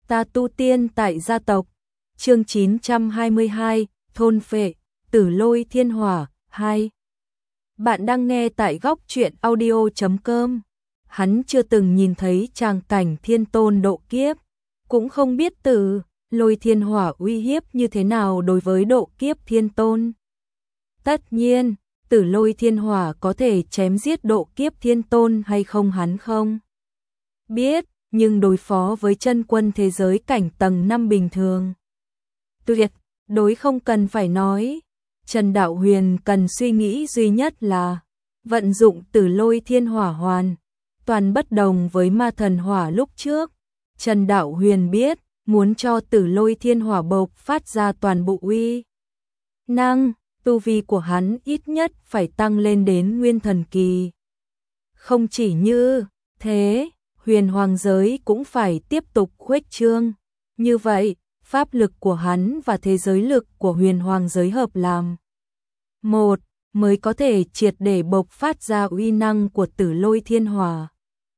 Ta tu tiên tại gia tộc. Chương 922, thôn phệ, Tử Lôi Thiên Hỏa 2. Bạn đang nghe tại góc truyện audio.com. Hắn chưa từng nhìn thấy tràng cảnh thiên tôn độ kiếp, cũng không biết Tử Lôi Thiên Hỏa uy hiếp như thế nào đối với độ kiếp thiên tôn. Tất nhiên, Tử Lôi Thiên Hỏa có thể chém giết độ kiếp thiên tôn hay không hắn không biết, nhưng đối phó với chân quân thế giới cảnh tầng 5 bình thường tuyệt đối không cần phải nói. Trần Đạo Huyền cần suy nghĩ duy nhất là vận dụng Tử Lôi Thiên Hỏa hoàn toàn bất đồng với Ma Thần Hỏa lúc trước. Trần Đạo Huyền biết, muốn cho Tử Lôi Thiên Hỏa bộc phát ra toàn bộ uy năng, tu vi của hắn ít nhất phải tăng lên đến nguyên thần kỳ. Không chỉ như thế, huyền hoàng giới cũng phải tiếp tục khuếch trương. Như vậy, pháp lực của hắn và thế giới lực của huyền hoàng giới hợp làm một, mới có thể triệt để bộc phát ra uy năng của Tử Lôi Thiên Hỏa.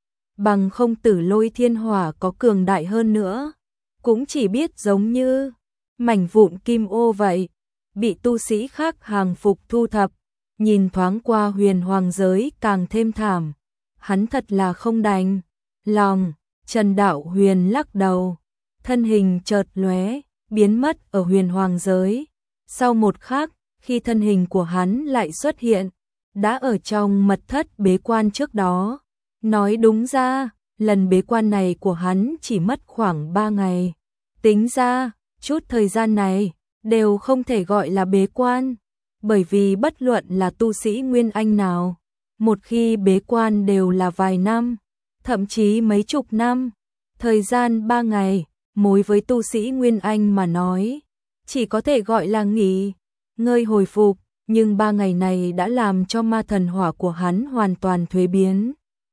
Bằng không Tử Lôi Thiên Hỏa có cường đại hơn nữa, cũng chỉ biết giống như mảnh vụn kim ô vậy, bị tu sĩ khác hàng phục thu thập. Nhìn thoáng qua huyền hoàng giới càng thêm thảm, hắn thật là không đành lòng. Trần Đạo Huyền lắc đầu, thân hình chợt lóe, biến mất ở huyền hoàng giới. Sau một khắc, khi thân hình của hắn lại xuất hiện, đã ở trong mật thất bế quan trước đó. Nói đúng ra, lần bế quan này của hắn chỉ mất khoảng 3 ngày. Tính ra, chút thời gian này đều không thể gọi là bế quan, bởi vì bất luận là tu sĩ Nguyên Anh nào, một khi bế quan đều là vài năm, thậm chí mấy chục năm. Thời gian 3 ngày, đối với tu sĩ Nguyên Anh mà nói, chỉ có thể gọi là nghỉ ngơi hồi phục, nhưng 3 ngày này đã làm cho Ma Thần Hỏa của hắn hoàn toàn thuế biến.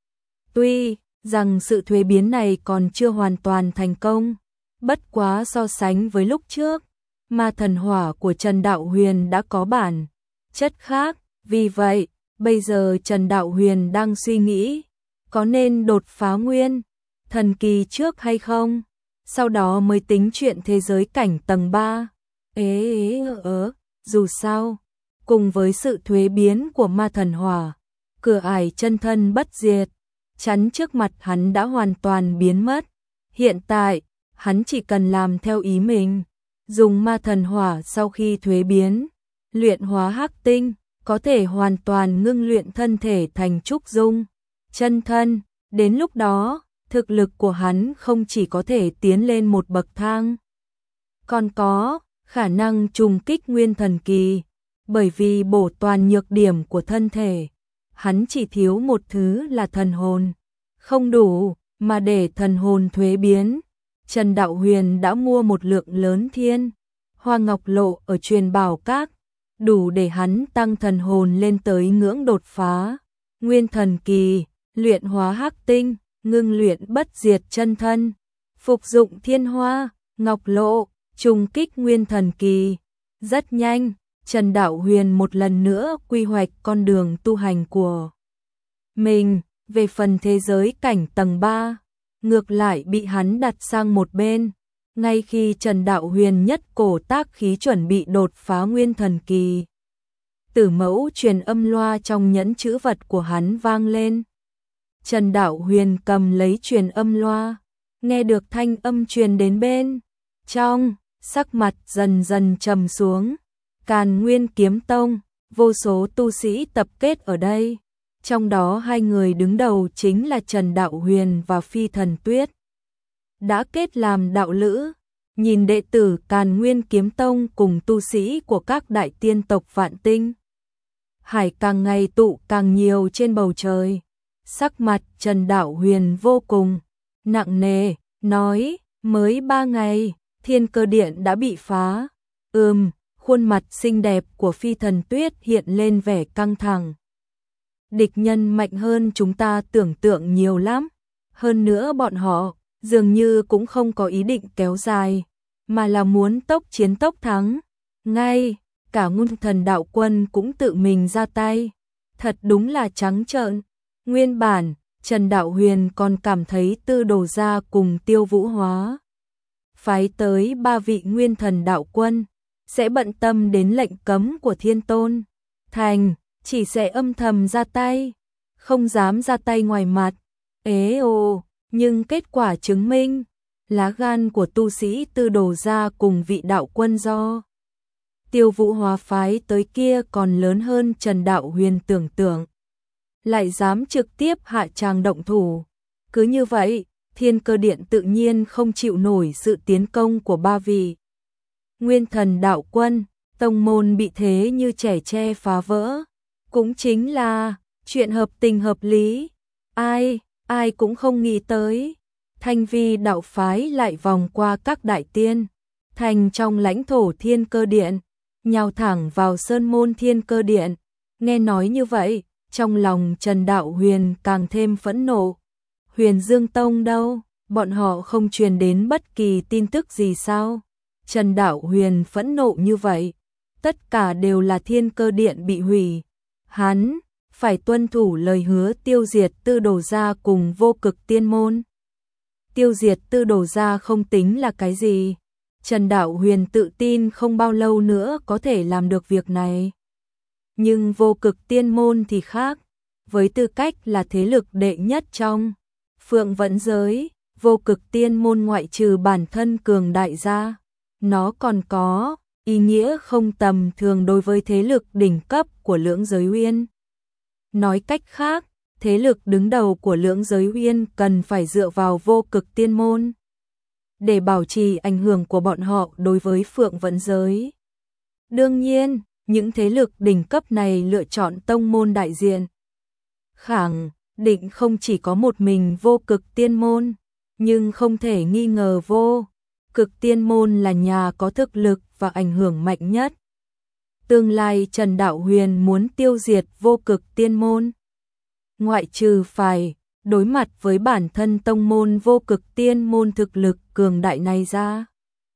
Tuy rằng sự thuế biến này còn chưa hoàn toàn thành công, bất quá so sánh với lúc trước, Ma Thần Hỏa của Trần Đạo Huyền đã có bản chất khác. Vì vậy, bây giờ Trần Đạo Huyền đang suy nghĩ, có nên đột phá nguyên thần kỳ trước hay không, sau đó mới tính chuyện thế giới cảnh tầng 3. Dù sao, cùng với sự thuế biến của Ma Thần Hỏa, cửa ải chân thân bất diệt chắn trước mặt hắn đã hoàn toàn biến mất. Hiện tại, hắn chỉ cần làm theo ý mình, dùng Ma Thần Hỏa sau khi thuế biến, luyện hóa hắc tinh, có thể hoàn toàn ngưng luyện thân thể thành trúc dung chân thân. Đến lúc đó, thực lực của hắn không chỉ có thể tiến lên một bậc thang, còn có khả năng trùng kích nguyên thần kỳ. Bởi vì bổ toàn nhược điểm của thân thể, hắn chỉ thiếu một thứ là thần hồn. Không đủ, mà để thần hồn thuế biến, Trần Đạo Huyền đã mua một lượng lớn thiên hoa ngọc lộ ở Truyền Bảo Các, đủ để hắn tăng thần hồn lên tới ngưỡng đột phá nguyên thần kỳ, luyện hóa hắc tinh, ngưng luyện bất diệt chân thân, phục dụng thiên hoa ngọc lộ, trùng kích nguyên thần kỳ. Rất nhanh, Trần Đạo Huyền một lần nữa quy hoạch con đường tu hành của mình. Về phần thế giới cảnh tầng 3, ngược lại bị hắn đặt sang một bên. Ngay khi Trần Đạo Huyền nhất cổ tác khí chuẩn bị đột phá nguyên thần kỳ, Tử Mẫu truyền âm loa trong nhẫn chữ vật của hắn vang lên. Trần Đạo Huyền cầm lấy truyền âm loa, nghe được thanh âm truyền đến bên trong, sắc mặt dần dần trầm xuống. Càn Nguyên Kiếm Tông, vô số tu sĩ tập kết ở đây, trong đó 2 người đứng đầu chính là Trần Đạo Huyền và Phi Thần Tuyết, đã kết làm đạo lữ. Nhìn đệ tử Càn Nguyên Kiếm Tông cùng tu sĩ của các đại tiên tộc Vạn Tinh Hải càng ngày tụ càng nhiều trên bầu trời, sắc mặt Trần Đạo Huyền vô cùng nặng nề, nói, mới 3 ngày, Thiên Cơ Điện đã bị phá. Khuôn mặt xinh đẹp của Phi Thần Tuyết hiện lên vẻ căng thẳng. Địch nhân mạnh hơn chúng ta tưởng tượng nhiều lắm. Hơn nữa bọn họ dường như cũng không có ý định kéo dài, mà là muốn tốc chiến tốc thắng. Ngay cả Ngôn Thần đạo quân cũng tự mình ra tay. Thật đúng là trắng trợn. Nguyên bản, Trần Đạo Huyền còn cảm thấy Tư Đồ Gia cùng Tiêu Vũ Hóa phái tới 3 vị nguyên thần đạo quân, sẽ bận tâm đến lệnh cấm của Thiên Tôn. Thành, chỉ sẽ âm thầm ra tay, không dám ra tay ngoài mặt. Nhưng kết quả chứng minh, lá gan của tu sĩ Tư Đồ gia cùng vị đạo quân do Tiêu Vũ Hóa phái tới kia còn lớn hơn Trần Đạo Huyền tưởng tượng. Lại dám trực tiếp hạ tràng động thủ. Cứ như vậy, Thiên Cơ Điện tự nhiên không chịu nổi sự tiến công của 3 vị nguyên thần đạo quân, tông môn bị thế như trẻ tre phá vỡ. Cũng chính là chuyện hợp tình hợp lý, ai cũng không nghĩ tới. Thanh Vi đạo phái lại vòng qua các đại tiên, thành trong lãnh thổ Thiên Cơ Điện, nhào thẳng vào sơn môn Thiên Cơ Điện. Nghe nói như vậy, trong lòng Trần Đạo Huyền càng thêm phẫn nộ. Huyền Dương Tông đâu, bọn họ không truyền đến bất kỳ tin tức gì sao? Trần Đạo Huyền phẫn nộ như vậy, tất cả đều là Thiên Cơ Điện bị hủy. Hắn phải tuân thủ lời hứa tiêu diệt Tư Đồ gia cùng Vô Cực Tiên môn. Tiêu diệt Tư Đồ gia không tính là cái gì. Trần Đạo Huyền tự tin không bao lâu nữa có thể làm được việc này. Nhưng Vô Cực Tiên môn thì khác. Với tư cách là thế lực đệ nhất trong Phượng Vẫn giới, Vô Cực Tiên môn ngoại trừ bản thân cường đại ra, nó còn có ý nghĩa không tầm thường đối với thế lực đỉnh cấp của Lưỡng Giới Uyên. Nói cách khác, thế lực đứng đầu của Lưỡng Giới Uyên cần phải dựa vào Vô Cực Tiên môn để bảo trì ảnh hưởng của bọn họ đối với Phượng Vẫn giới. Đương nhiên, những thế lực đỉnh cấp này lựa chọn tông môn đại diện. Khẳng định không chỉ có một mình Vô Cực Tiên môn, nhưng không thể nghi ngờ Vô Cực Tiên môn là nhà có thực lực và ảnh hưởng mạnh nhất. Tương lai Trần Đạo Huyền muốn tiêu diệt Vô Cực Tiên môn, ngoại trừ phải đối mặt với bản thân tông môn Vô Cực Tiên môn thực lực cường đại này ra,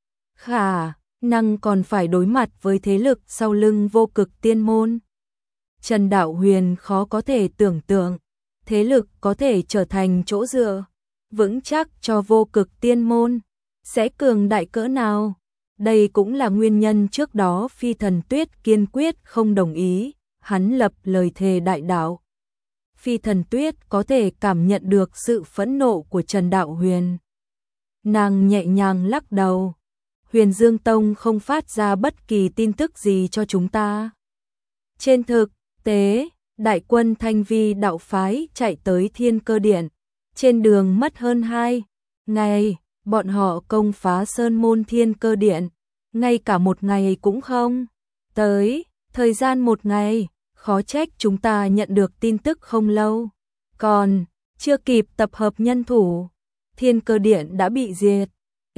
khả năng còn phải đối mặt với thế lực sau lưng Vô Cực Tiên môn. Trần Đạo Huyền khó có thể tưởng tượng, thế lực có thể trở thành chỗ dựa vững chắc cho Vô Cực Tiên môn sẽ cường đại cỡ nào. Đây cũng là nguyên nhân trước đó Phi Thần Tuyết kiên quyết không đồng ý, hắn lập lời thề đại đạo. Phi Thần Tuyết có thể cảm nhận được sự phẫn nộ của Trần Đạo Huyền. Nàng nhẹ nhàng lắc đầu. Huyền Dương Tông không phát ra bất kỳ tin tức gì cho chúng ta. Trên thực tế, đại quân Thanh Vi đạo phái chạy tới Thiên Cơ Điện. Trên đường mất hơn 2 ngày, bọn họ công phá sơn môn Thiên Cơ Điện. Ngay cả một ngày cũng không tới, thời gian 1 ngày, khó trách chúng ta nhận được tin tức không lâu. Còn chưa kịp tập hợp nhân thủ, Thiên Cơ Điện đã bị diệt.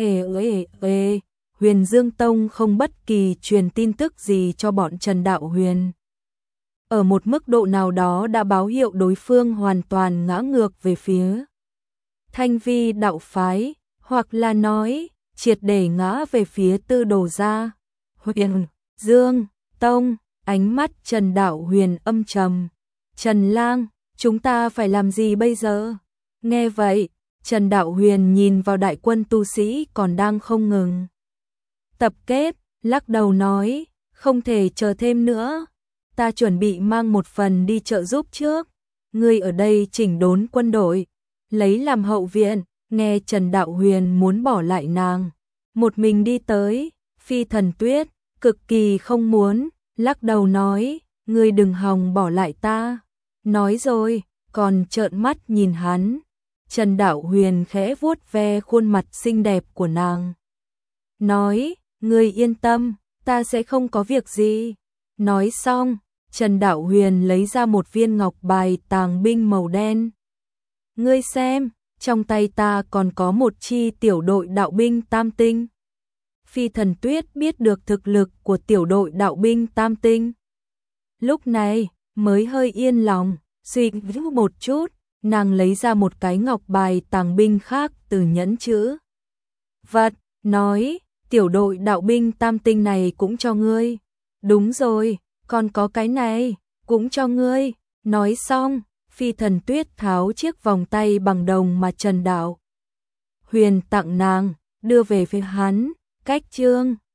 Huyền Dương Tông không bất kỳ truyền tin tức gì cho bọn Trần Đạo Huyền. Ở một mức độ nào đó đã báo hiệu đối phương hoàn toàn ngã ngược về phía Thanh Vi đạo phái, hoặc là nói triệt để ngã về phía Tư Đồ gia. Huyền Dương Tông, ánh mắt Trần Đạo Huyền âm trầm. Trần Lang, chúng ta phải làm gì bây giờ? Nghe vậy, Trần Đạo Huyền nhìn vào đại quân tu sĩ còn đang không ngừng tập kết, lắc đầu nói, không thể chờ thêm nữa. Ta chuẩn bị mang một phần đi trợ giúp trước. Ngươi ở đây chỉnh đốn quân đội, lấy làm hậu viện. Nghe Trần Đạo Huyền muốn bỏ lại nàng một mình đi tới, Phi Thần Tuyết cực kỳ không muốn, lắc đầu nói, ngươi đừng hòng bỏ lại ta. Nói rồi, còn trợn mắt nhìn hắn. Trần Đạo Huyền khẽ vuốt ve khuôn mặt xinh đẹp của nàng, nói, ngươi yên tâm, ta sẽ không có việc gì. Nói xong, Trần Đạo Huyền lấy ra một viên ngọc bài tàng binh màu đen. Ngươi xem, trong tay ta còn có một chi tiểu đội đạo binh tam tinh. Phi Thần Tuyết biết được thực lực của tiểu đội đạo binh tam tinh, lúc này mới hơi yên lòng. Suy nghĩ một chút, nàng lấy ra một cái ngọc bài tàng binh khác từ nhẫn chữ vật, nói, tiểu đội đạo binh tam tinh này cũng cho ngươi. Đúng rồi, còn có cái này, cũng cho ngươi. Nói xong, Phi Thần Tuyết tháo chiếc vòng tay bằng đồng mà Trần Đạo Huyền tặng nàng, đưa về phía hắn, cách chương